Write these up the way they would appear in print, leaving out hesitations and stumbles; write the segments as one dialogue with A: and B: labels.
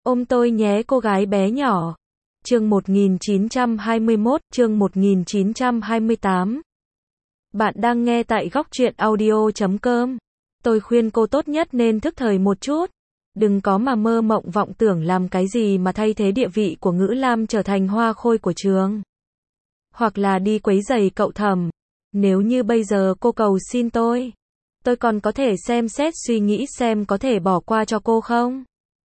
A: Ôm tôi nhé cô gái bé nhỏ. Chương 1921, chương 1928. Bạn đang nghe tại góc truyện audio.com. Tôi khuyên cô tốt nhất nên thức thời một chút. Đừng có mà mơ mộng vọng tưởng làm cái gì mà thay thế địa vị của Ngữ Lam trở thành hoa khôi của trường. Hoặc là đi quấy rầy cậu Thẩm. Nếu như bây giờ cô cầu xin tôi còn có thể xem xét suy nghĩ xem có thể bỏ qua cho cô không.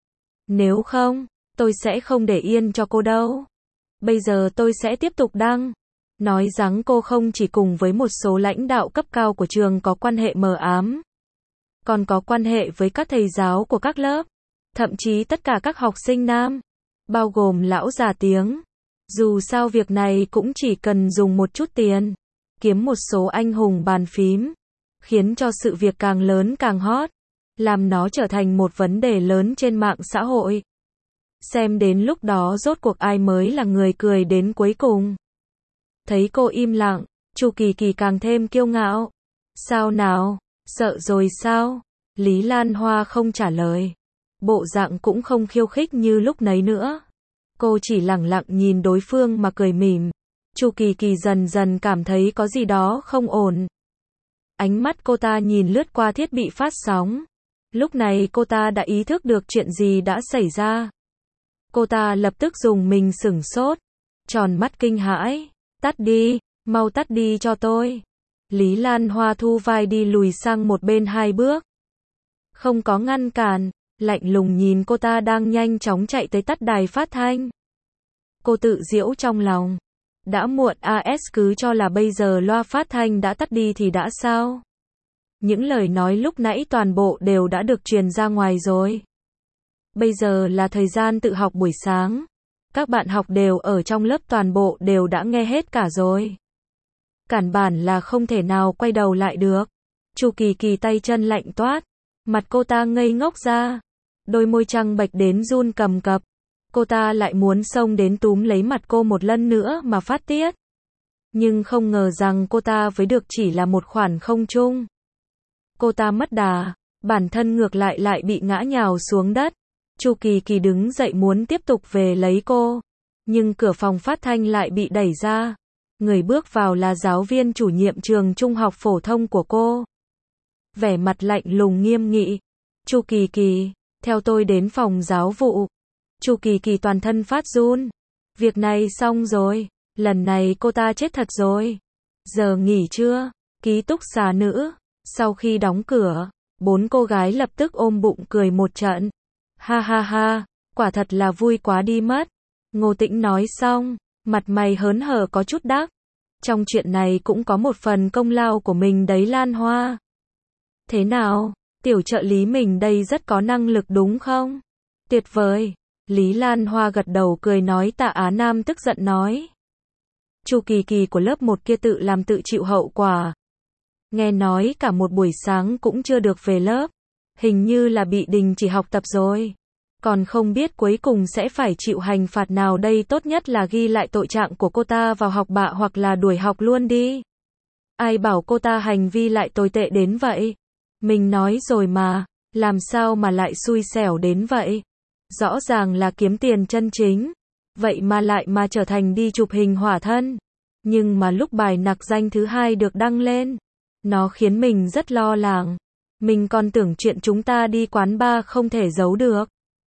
A: Nếu không, tôi sẽ không để yên cho cô đâu. Bây giờ tôi sẽ tiếp tục đăng. Nói rằng cô không chỉ cùng với một số lãnh đạo cấp cao của trường có quan hệ mờ ám, còn có quan hệ với các thầy giáo của các lớp, thậm chí tất cả các học sinh nam, bao gồm lão già tiếng. Dù sao việc này cũng chỉ cần dùng một chút tiền, kiếm một số anh hùng bàn phím, khiến cho sự việc càng lớn càng hot, làm nó trở thành một vấn đề lớn trên mạng xã hội. Xem đến lúc đó rốt cuộc ai mới là người cười đến cuối cùng. Thấy cô im lặng, Chu Kỳ Kỳ càng thêm kiêu ngạo. Sao nào, sợ rồi sao? Lý Lan Hoa không trả lời. Bộ dạng cũng không khiêu khích như lúc nấy nữa. Cô chỉ lẳng lặng nhìn đối phương mà cười mỉm. Chu Kỳ Kỳ dần dần cảm thấy có gì đó không ổn. Ánh mắt cô ta nhìn lướt qua thiết bị phát sóng. Lúc này cô ta đã ý thức được chuyện gì đã xảy ra. Cô ta lập tức dùng mình sửng sốt, tròn mắt kinh hãi. Tắt đi, mau tắt đi cho tôi. Lý Lan Hoa thu vai đi lùi sang một bên 2 bước. Không có ngăn cản, lạnh lùng nhìn cô ta đang nhanh chóng chạy tới tắt đài phát thanh. Cô tự giễu trong lòng. Đã muộn AS cứ cho là bây giờ loa phát thanh đã tắt đi thì đã sao? Những lời nói lúc nãy toàn bộ đều đã được truyền ra ngoài rồi. Bây giờ là thời gian tự học buổi sáng. Các bạn học đều ở trong lớp toàn bộ đều đã nghe hết cả rồi. Cản bản là không thể nào quay đầu lại được. Chu Kỳ Kỳ tay chân lạnh toát. Mặt cô ta ngây ngốc ra. Đôi môi trắng bệch đến run cầm cập. Cô ta lại muốn xông đến túm lấy mặt cô một lần nữa mà phát tiết. Nhưng không ngờ rằng cô ta với được chỉ là một khoản không chung. Cô ta mất đà, bản thân ngược lại bị ngã nhào xuống đất. Chu Kỳ Kỳ đứng dậy muốn tiếp tục về lấy cô. Nhưng cửa phòng phát thanh lại bị đẩy ra. Người bước vào là giáo viên chủ nhiệm trường trung học phổ thông của cô. Vẻ mặt lạnh lùng nghiêm nghị. Chu Kỳ Kỳ, theo tôi đến phòng giáo vụ. Chu Kỳ Kỳ toàn thân phát run. Việc này xong rồi. Lần này cô ta chết thật rồi. Giờ nghỉ trưa, ký túc xá nữ. Sau khi đóng cửa, 4 cô gái lập tức ôm bụng cười một trận. Ha ha ha, quả thật là vui quá đi mất. Ngô Tĩnh nói xong, mặt mày hớn hở có chút đắc. Trong chuyện này cũng có một phần công lao của mình đấy Lan Hoa. Thế nào, tiểu trợ lý mình đây rất có năng lực đúng không? Tuyệt vời. Lý Lan Hoa gật đầu cười nói. Tạ Á Nam tức giận nói. Chu Kỳ Kỳ của lớp 1 kia tự làm tự chịu hậu quả. Nghe nói cả một buổi sáng cũng chưa được về lớp. Hình như là bị đình chỉ học tập rồi. Còn không biết cuối cùng sẽ phải chịu hành phạt nào đây, tốt nhất là ghi lại tội trạng của cô ta vào học bạ hoặc là đuổi học luôn đi. Ai bảo cô ta hành vi lại tồi tệ đến vậy? Mình nói rồi mà, làm sao mà lại xui xẻo đến vậy? Rõ ràng là kiếm tiền chân chính. Vậy mà lại mà trở thành đi chụp hình hỏa thân. Nhưng mà lúc bài nặc danh thứ 2 được đăng lên, nó khiến mình rất lo lắng. Mình còn tưởng chuyện chúng ta đi quán bar không thể giấu được.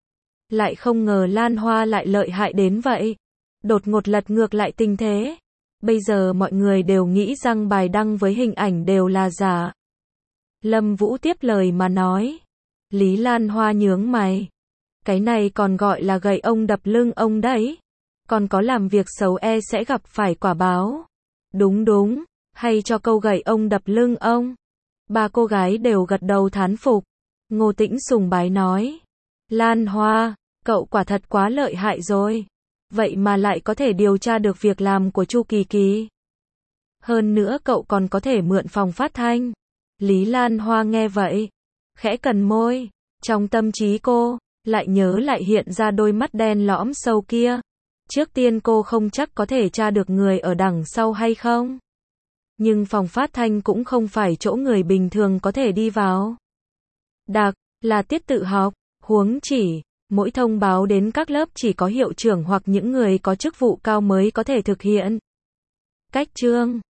A: Lại không ngờ Lan Hoa lại lợi hại đến vậy. Đột ngột lật ngược lại tình thế. Bây giờ mọi người đều nghĩ rằng bài đăng với hình ảnh đều là giả. Lâm Vũ tiếp lời mà nói. Lý Lan Hoa nhướng mày. Cái này còn gọi là gậy ông đập lưng ông đấy. Còn có làm việc xấu sẽ gặp phải quả báo. Đúng đúng, hay cho câu gậy ông đập lưng ông. 3 cô gái đều gật đầu thán phục. Ngô Tĩnh sùng bái nói. Lan Hoa, cậu quả thật quá lợi hại rồi. Vậy mà lại có thể điều tra được việc làm của Chu Kỳ Kỳ. Hơn nữa cậu còn có thể mượn phòng phát thanh. Lý Lan Hoa nghe vậy, khẽ cần môi. Trong tâm trí cô, lại nhớ lại hiện ra đôi mắt đen lõm sâu kia. Trước tiên cô không chắc có thể tra được người ở đằng sau hay không. Nhưng phòng phát thanh cũng không phải chỗ người bình thường có thể đi vào. Đặc là tiết tự học, huống chỉ, Mỗi thông báo đến các lớp chỉ có hiệu trưởng hoặc những người có chức vụ cao mới có thể thực hiện. Cách chương